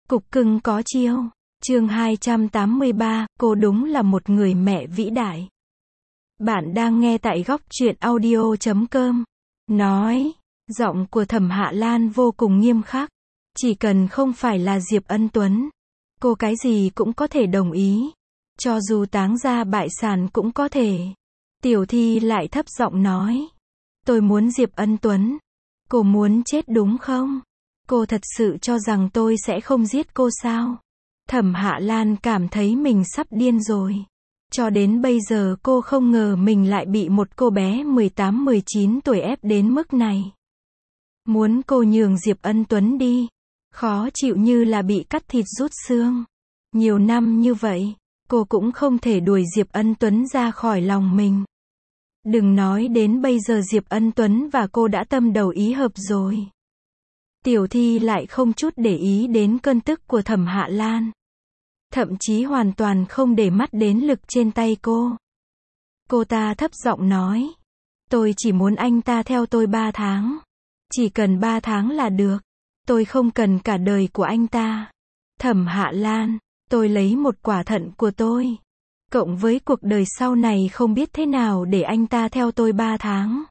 Cục cưng có chiêu. Chương 283, cô đúng là một người mẹ vĩ đại. Bạn đang nghe tại góc truyện audio.com. Nói, giọng của Thẩm Hạ Lan vô cùng nghiêm khắc. Chỉ cần không phải là Diệp Ân Tuấn, cô cái gì cũng có thể đồng ý. Cho dù táng ra bại sản cũng có thể. Tiểu Thi lại thấp giọng nói. Tôi muốn Diệp Ân Tuấn. Cô muốn chết đúng không? Cô thật sự cho rằng tôi sẽ không giết cô sao? Thẩm Hạ Lan cảm thấy mình sắp điên rồi. Cho đến bây giờ cô không ngờ mình lại bị một cô bé 18-19 tuổi ép đến mức này. Muốn cô nhường Diệp Ân Tuấn đi. Khó chịu như là bị cắt thịt rút xương. Nhiều năm như vậy, cô cũng không thể đuổi Diệp Ân Tuấn ra khỏi lòng mình. Đừng nói đến bây giờ Diệp Ân Tuấn và cô đã tâm đầu ý hợp rồi. Tiểu Thi lại không chút để ý đến cơn tức của Thẩm Hạ Lan. Thậm chí hoàn toàn không để mắt đến lực trên tay cô. Cô ta thấp giọng nói. Tôi chỉ muốn anh ta theo tôi 3 tháng. Chỉ cần 3 tháng là được. Tôi không cần cả đời của anh ta. Thẩm Hạ Lan, tôi lấy một quả thận của tôi. Cộng với cuộc đời sau này không biết thế nào để anh ta theo tôi 3 tháng.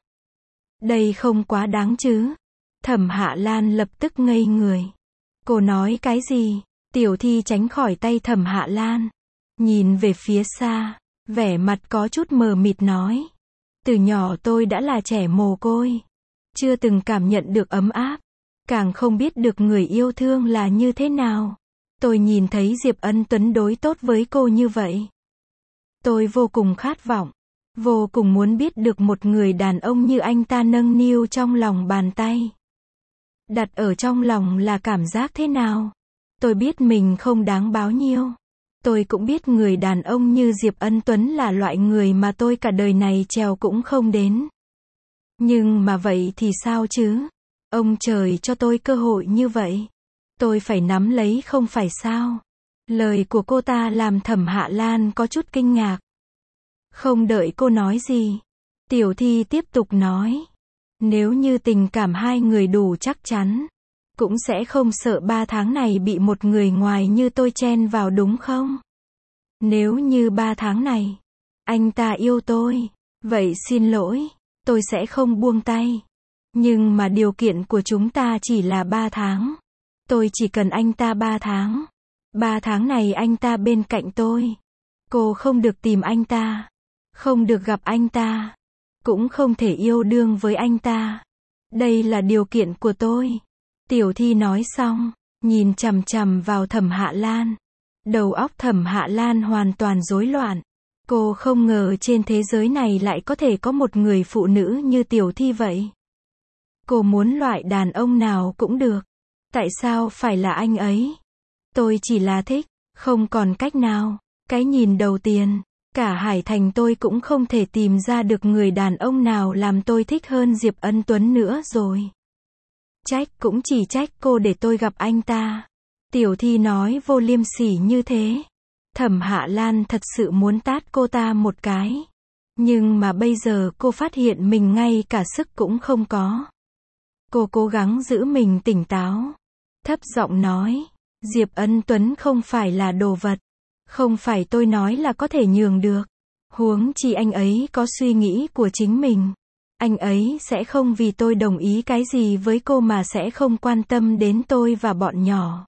Đây không quá đáng chứ. Thẩm Hạ Lan lập tức ngây người. Cô nói cái gì? Tiểu Thi tránh khỏi tay Thẩm Hạ Lan. Nhìn về phía xa, vẻ mặt có chút mờ mịt nói. Từ nhỏ tôi đã là trẻ mồ côi. Chưa từng cảm nhận được ấm áp. Càng không biết được người yêu thương là như thế nào. Tôi nhìn thấy Diệp Ân Tuấn đối tốt với cô như vậy. Tôi vô cùng khát vọng. Vô cùng muốn biết được một người đàn ông như anh ta nâng niu trong lòng bàn tay. Đặt ở trong lòng là cảm giác thế nào? Tôi biết mình không đáng bao nhiêu. Tôi cũng biết người đàn ông như Diệp Ân Tuấn là loại người mà tôi cả đời này trèo cũng không đến. Nhưng mà vậy thì sao chứ? Ông trời cho tôi cơ hội như vậy. Tôi phải nắm lấy không phải sao? Lời của cô ta làm Thẩm Hạ Lan có chút kinh ngạc. Không đợi cô nói gì, Tiểu Thi tiếp tục nói. Nếu như tình cảm hai người đủ chắc chắn, cũng sẽ không sợ 3 tháng này bị một người ngoài như tôi chen vào đúng không? Nếu như 3 tháng này, anh ta yêu tôi, vậy xin lỗi, tôi sẽ không buông tay. Nhưng mà điều kiện của chúng ta chỉ là 3 tháng. Tôi chỉ cần anh ta 3 tháng. 3 tháng này anh ta bên cạnh tôi. Cô không được tìm anh ta. Không được gặp anh ta. Cũng không thể yêu đương với anh ta. Đây là điều kiện của tôi. Tiểu Thi nói xong, nhìn chằm chằm vào Thẩm Hạ Lan. Đầu óc Thẩm Hạ Lan hoàn toàn rối loạn. Cô không ngờ trên thế giới này lại có thể có một người phụ nữ như Tiểu Thi vậy. Cô muốn loại đàn ông nào cũng được. Tại sao phải là anh ấy? Tôi chỉ là thích, không còn cách nào. Cái nhìn đầu tiên, cả Hải Thành tôi cũng không thể tìm ra được người đàn ông nào làm tôi thích hơn Diệp Ân Tuấn nữa rồi. Trách cũng chỉ trách cô để tôi gặp anh ta. Tiểu Thi nói vô liêm sỉ như thế. Thẩm Hạ Lan thật sự muốn tát cô ta một cái. Nhưng mà bây giờ cô phát hiện mình ngay cả sức cũng không có. Cô cố gắng giữ mình tỉnh táo. Thấp giọng nói. Diệp Ân Tuấn không phải là đồ vật. Không phải tôi nói là có thể nhường được. Huống chi anh ấy có suy nghĩ của chính mình. Anh ấy sẽ không vì tôi đồng ý cái gì với cô mà sẽ không quan tâm đến tôi và bọn nhỏ.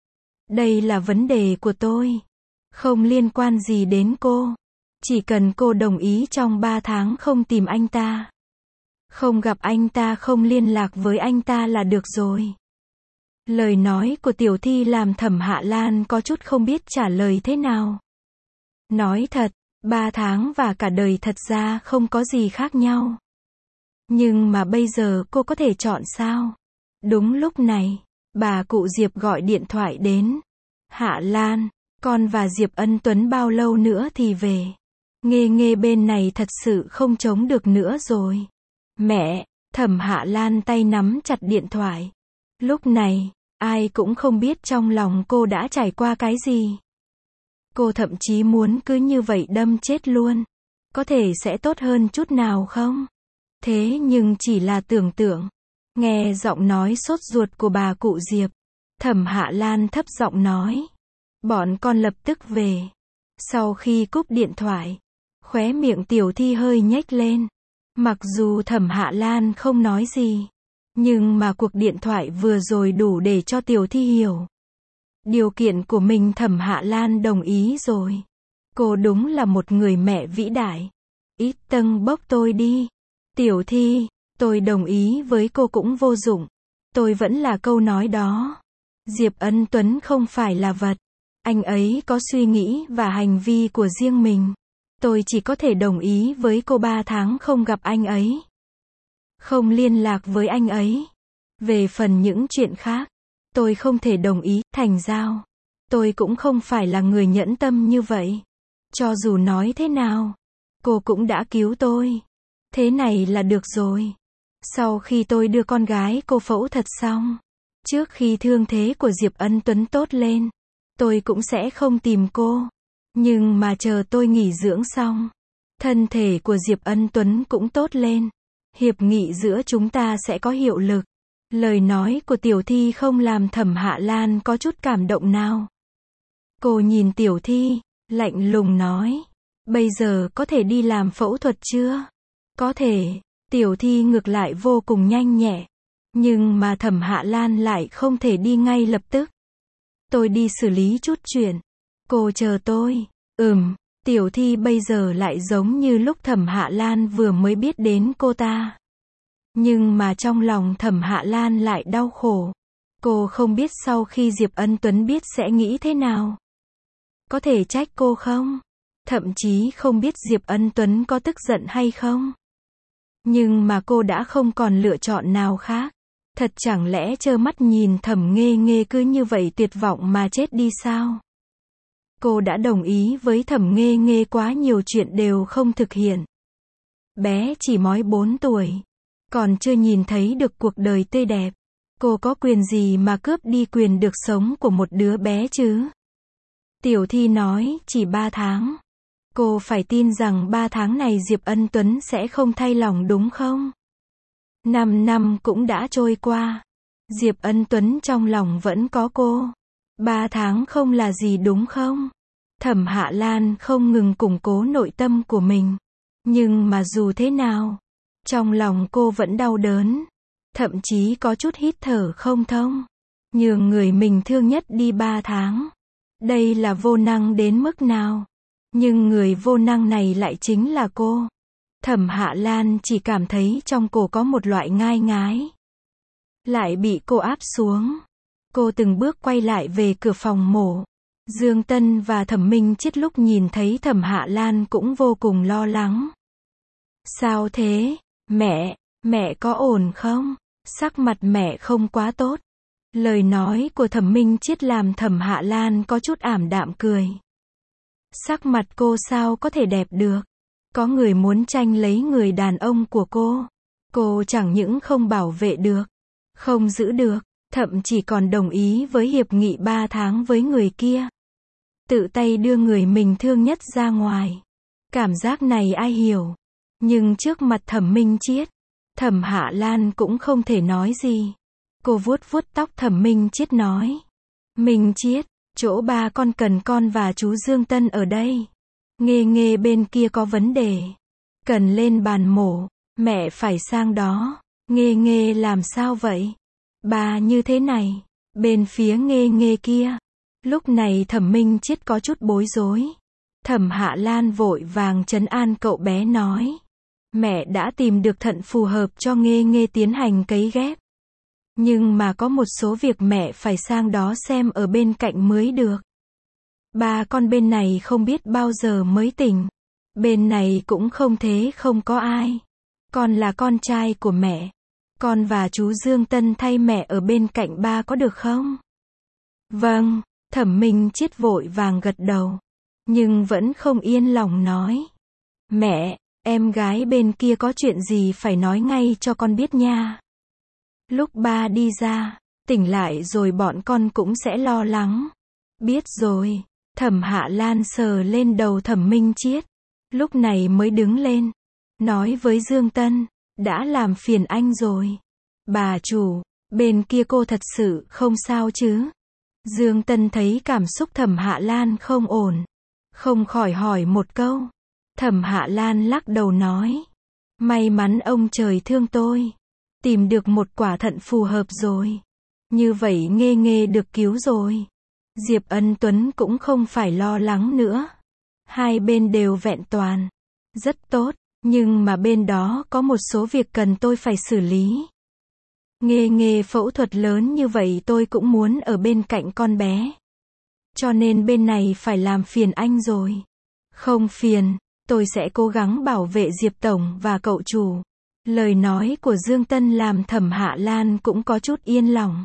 Đây là vấn đề của tôi. Không liên quan gì đến cô. Chỉ cần cô đồng ý trong 3 tháng không tìm anh ta. Không gặp anh ta, không liên lạc với anh ta là được rồi. Lời nói của Tiểu Thi làm Thẩm Hạ Lan có chút không biết trả lời thế nào. Nói thật, 3 tháng và cả đời thật ra không có gì khác nhau. Nhưng mà bây giờ cô có thể chọn sao? Đúng lúc này, bà cụ Diệp gọi điện thoại đến. Hạ Lan, con và Diệp Ân Tuấn bao lâu nữa thì về? Nghe bên này thật sự không chống được nữa rồi. Mẹ, Thẩm Hạ Lan tay nắm chặt điện thoại. Lúc này, ai cũng không biết trong lòng cô đã trải qua cái gì. Cô thậm chí muốn cứ như vậy đâm chết luôn. Có thể sẽ tốt hơn chút nào không? Thế nhưng chỉ là tưởng tượng. Nghe giọng nói sốt ruột của bà cụ Diệp. Thẩm Hạ Lan thấp giọng nói. Bọn con lập tức về. Sau khi cúp điện thoại, khóe miệng Tiểu Thi hơi nhếch lên. Mặc dù Thẩm Hạ Lan không nói gì, nhưng mà cuộc điện thoại vừa rồi đủ để cho Tiểu Thi hiểu. Điều kiện của mình Thẩm Hạ Lan đồng ý rồi. Cô đúng là một người mẹ vĩ đại. Ít tâng bốc tôi đi. Tiểu Thi, tôi đồng ý với cô cũng vô dụng. Tôi vẫn là câu nói đó. Diệp Ân Tuấn không phải là vật. Anh ấy có suy nghĩ và hành vi của riêng mình. Tôi chỉ có thể đồng ý với cô 3 tháng không gặp anh ấy. Không liên lạc với anh ấy. Về phần những chuyện khác, tôi không thể đồng ý, thành giao. Tôi cũng không phải là người nhẫn tâm như vậy. Cho dù nói thế nào, cô cũng đã cứu tôi. Thế này là được rồi. Sau khi tôi đưa con gái cô phẫu thuật xong, trước khi thương thế của Diệp Ân Tuấn tốt lên, tôi cũng sẽ không tìm cô. Nhưng mà chờ tôi nghỉ dưỡng xong, thân thể của Diệp Ân Tuấn cũng tốt lên. Hiệp nghị giữa chúng ta sẽ có hiệu lực. Lời nói của Tiểu Thi không làm Thẩm Hạ Lan có chút cảm động nào. Cô nhìn Tiểu Thi, lạnh lùng nói. Bây giờ có thể đi làm phẫu thuật chưa? Có thể. Tiểu Thi ngược lại vô cùng nhanh nhẹ. Nhưng mà Thẩm Hạ Lan lại không thể đi ngay lập tức. Tôi đi xử lý chút chuyện. Cô chờ tôi. Tiểu Thi bây giờ lại giống như lúc Thẩm Hạ Lan vừa mới biết đến cô ta. Nhưng mà trong lòng Thẩm Hạ Lan lại đau khổ. Cô không biết sau khi Diệp Ân Tuấn biết sẽ nghĩ thế nào. Có thể trách cô không? Thậm chí không biết Diệp Ân Tuấn có tức giận hay không. Nhưng mà cô đã không còn lựa chọn nào khác. Thật chẳng lẽ trơ mắt nhìn Thẩm Nghê Nghê cứ như vậy tuyệt vọng mà chết đi sao? Cô đã đồng ý với Thẩm Nghê Nghê quá nhiều chuyện đều không thực hiện. Bé chỉ mới 4 tuổi. Còn chưa nhìn thấy được cuộc đời tươi đẹp. Cô có quyền gì mà cướp đi quyền được sống của một đứa bé chứ? Tiểu Thi nói, chỉ 3 tháng. Cô phải tin rằng 3 tháng này Diệp Ân Tuấn sẽ không thay lòng đúng không? 5 năm cũng đã trôi qua. Diệp Ân Tuấn trong lòng vẫn có cô. 3 tháng không là gì đúng không? Thẩm Hạ Lan không ngừng củng cố nội tâm của mình. Nhưng mà dù thế nào, trong lòng cô vẫn đau đớn. Thậm chí có chút hít thở không thông. Nhường người mình thương nhất đi 3 tháng. Đây là vô năng đến mức nào? Nhưng người vô năng này lại chính là cô. Thẩm Hạ Lan chỉ cảm thấy trong cổ có một loại ngai ngái. Lại bị cô áp xuống. Cô từng bước quay lại về cửa phòng mổ. Dương Tân và Thẩm Minh Chiết lúc nhìn thấy Thẩm Hạ Lan cũng vô cùng lo lắng. Sao thế? Mẹ có ổn không? Sắc mặt mẹ không quá tốt. Lời nói của Thẩm Minh Chiết làm Thẩm Hạ Lan có chút ảm đạm cười. Sắc mặt cô sao có thể đẹp được? Có người muốn tranh lấy người đàn ông của cô. Cô chẳng những không bảo vệ được, không giữ được, thậm chí còn đồng ý với hiệp nghị 3 tháng với người kia. Tự tay đưa người mình thương nhất ra ngoài. Cảm giác này ai hiểu? Nhưng trước mặt Thẩm Minh Chiết, Thẩm Hạ Lan cũng không thể nói gì. Cô vuốt vuốt tóc Thẩm Minh Chiết nói. Minh Chiết, chỗ ba con cần con và chú Dương Tân ở đây. Nghê Nghê bên kia có vấn đề. Cần lên bàn mổ, mẹ phải sang đó. Nghê Nghê làm sao vậy? Ba như thế này, bên phía Nghê Nghê kia. Lúc này Thẩm Minh Chiết có chút bối rối. Thẩm Hạ Lan vội vàng trấn an cậu bé nói. Mẹ đã tìm được thận phù hợp cho Nghê Nghê tiến hành cấy ghép. Nhưng mà có một số việc mẹ phải sang đó xem ở bên cạnh mới được. Ba con bên này không biết bao giờ mới tỉnh. Bên này cũng không thế không có ai. Con là con trai của mẹ. Con và chú Dương Tân thay mẹ ở bên cạnh ba có được không? Vâng, Thẩm Minh Chiết vội vàng gật đầu. Nhưng vẫn không yên lòng nói. Mẹ, em gái bên kia có chuyện gì phải nói ngay cho con biết nha. Lúc ba đi ra, tỉnh lại rồi bọn con cũng sẽ lo lắng. Biết rồi. Thẩm Hạ Lan sờ lên đầu Thẩm Minh Chiết. Lúc này mới đứng lên. Nói với Dương Tân. Đã làm phiền anh rồi. Bà chủ, Bên kia cô thật sự không sao chứ? Dương Tân thấy cảm xúc Thẩm Hạ Lan không ổn, không khỏi hỏi một câu. Thẩm Hạ Lan lắc đầu nói, may mắn ông trời thương tôi, tìm được một quả thận phù hợp rồi. Như vậy Nghê Nghê được cứu rồi. Diệp Ân Tuấn cũng không phải lo lắng nữa. Hai bên đều vẹn toàn. Rất tốt, nhưng mà bên đó có một số việc cần tôi phải xử lý. Nghê Nghê phẫu thuật lớn như vậy tôi cũng muốn ở bên cạnh con bé. Cho nên bên này phải làm phiền anh rồi. Không phiền, tôi sẽ cố gắng bảo vệ Diệp Tổng và cậu chủ. Lời nói của Dương Tân làm Thẩm Hạ Lan cũng có chút yên lòng.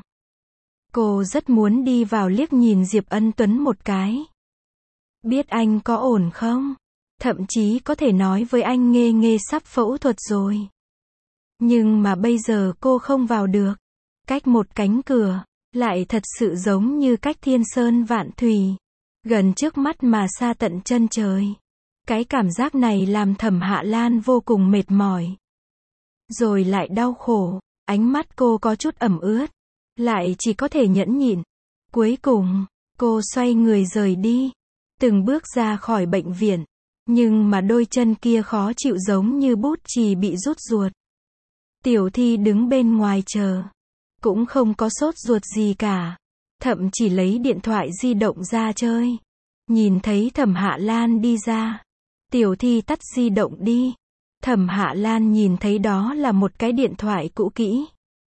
Cô rất muốn đi vào liếc nhìn Diệp Ân Tuấn một cái. Biết anh có ổn không? Thậm chí có thể nói với anh Nghê Nghê sắp phẫu thuật rồi. Nhưng mà bây giờ cô không vào được. Cách một cánh cửa, lại thật sự giống như cách thiên sơn vạn thủy. Gần trước mắt mà xa tận chân trời. Cái cảm giác này làm Thẩm Hạ Lan vô cùng mệt mỏi. Rồi lại đau khổ, ánh mắt cô có chút ẩm ướt. Lại chỉ có thể nhẫn nhịn. Cuối cùng, cô xoay người rời đi. Từng bước ra khỏi bệnh viện. Nhưng mà đôi chân kia khó chịu giống như bút chì bị rút ruột. Tiểu Thi đứng bên ngoài chờ. Cũng không có sốt ruột gì cả. Thậm chỉ lấy điện thoại di động ra chơi. Nhìn thấy Thẩm Hạ Lan đi ra. Tiểu Thi tắt di động đi. Thẩm Hạ Lan nhìn thấy đó là một cái điện thoại cũ kỹ.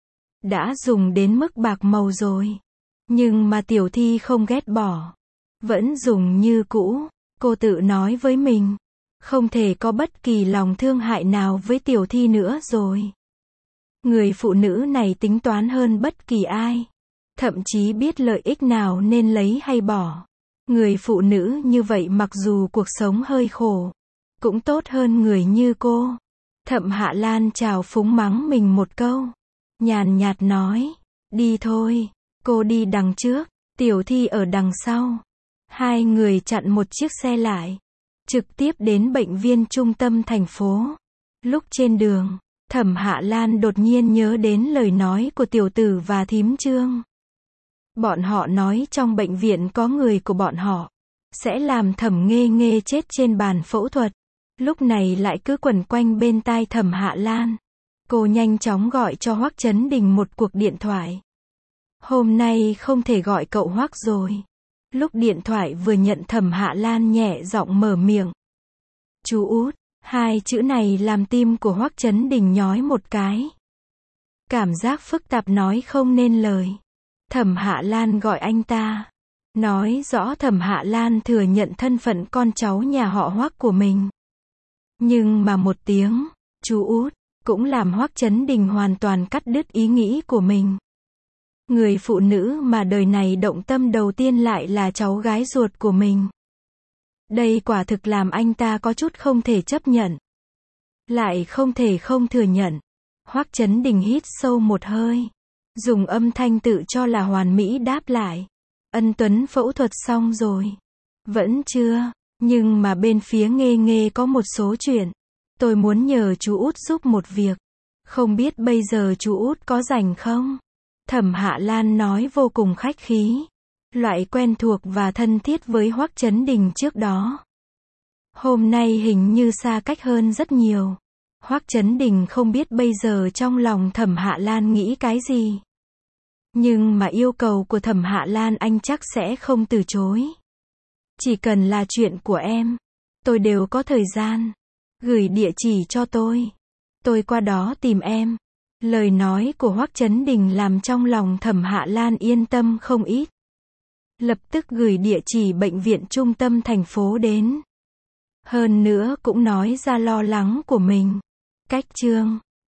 Đã dùng đến mức bạc màu rồi. Nhưng mà Tiểu Thi không ghét bỏ. Vẫn dùng như cũ. Cô tự nói với mình. Không thể có bất kỳ lòng thương hại nào với Tiểu Thi nữa rồi. Người phụ nữ này tính toán hơn bất kỳ ai. Thậm chí biết lợi ích nào nên lấy hay bỏ. Người phụ nữ như vậy mặc dù cuộc sống hơi khổ, cũng tốt hơn người như cô. Thẩm Hạ Lan chào phúng mắng mình một câu. Nhàn nhạt nói. Đi thôi. Cô đi đằng trước. Tiểu Thi ở đằng sau. Hai người chặn một chiếc xe lại. Trực tiếp đến bệnh viện trung tâm thành phố. Lúc trên đường, Thẩm Hạ Lan đột nhiên nhớ đến lời nói của tiểu tử và thím Trương. Bọn họ nói trong bệnh viện có người của bọn họ sẽ làm Thẩm Nghê Nghê chết trên bàn phẫu thuật. Lúc này lại cứ quẩn quanh bên tai Thẩm Hạ Lan. Cô nhanh chóng gọi cho Hoắc Chấn Đình một cuộc điện thoại. Hôm nay không thể gọi cậu Hoắc rồi. Lúc điện thoại vừa nhận Thẩm Hạ Lan nhẹ giọng mở miệng. Chú út, hai chữ này làm tim của Hoắc Chấn Đình nhói một cái. Cảm giác phức tạp nói không nên lời. Thẩm Hạ Lan gọi anh ta. Nói rõ Thẩm Hạ Lan thừa nhận thân phận con cháu nhà họ Hoắc của mình. Nhưng mà một tiếng, chú út, cũng làm Hoắc Chấn Đình hoàn toàn cắt đứt ý nghĩ của mình. Người phụ nữ mà đời này động tâm đầu tiên lại là cháu gái ruột của mình. Đây quả thực làm anh ta có chút không thể chấp nhận. Lại không thể không thừa nhận. Hoắc Chấn Đình hít sâu một hơi. Dùng âm thanh tự cho là hoàn mỹ đáp lại. Ân Tuấn phẫu thuật xong rồi. Vẫn chưa, nhưng mà bên phía Nghê Nghê có một số chuyện. Tôi muốn nhờ chú út giúp một việc. Không biết bây giờ chú út có rảnh không? Thẩm Hạ Lan nói vô cùng khách khí. Loại quen thuộc và thân thiết với Hoắc Chấn Đình trước đó. Hôm nay hình như xa cách hơn rất nhiều. Hoắc Chấn Đình không biết bây giờ trong lòng Thẩm Hạ Lan nghĩ cái gì. Nhưng mà yêu cầu của Thẩm Hạ Lan anh chắc sẽ không từ chối. Chỉ cần là chuyện của em, tôi đều có thời gian. Gửi địa chỉ cho tôi qua đó tìm em. Lời nói của Hoắc Chấn Đình làm trong lòng Thẩm Hạ Lan yên tâm không ít. Lập tức gửi địa chỉ bệnh viện trung tâm thành phố đến. Hơn nữa cũng nói ra lo lắng của mình. Cách chương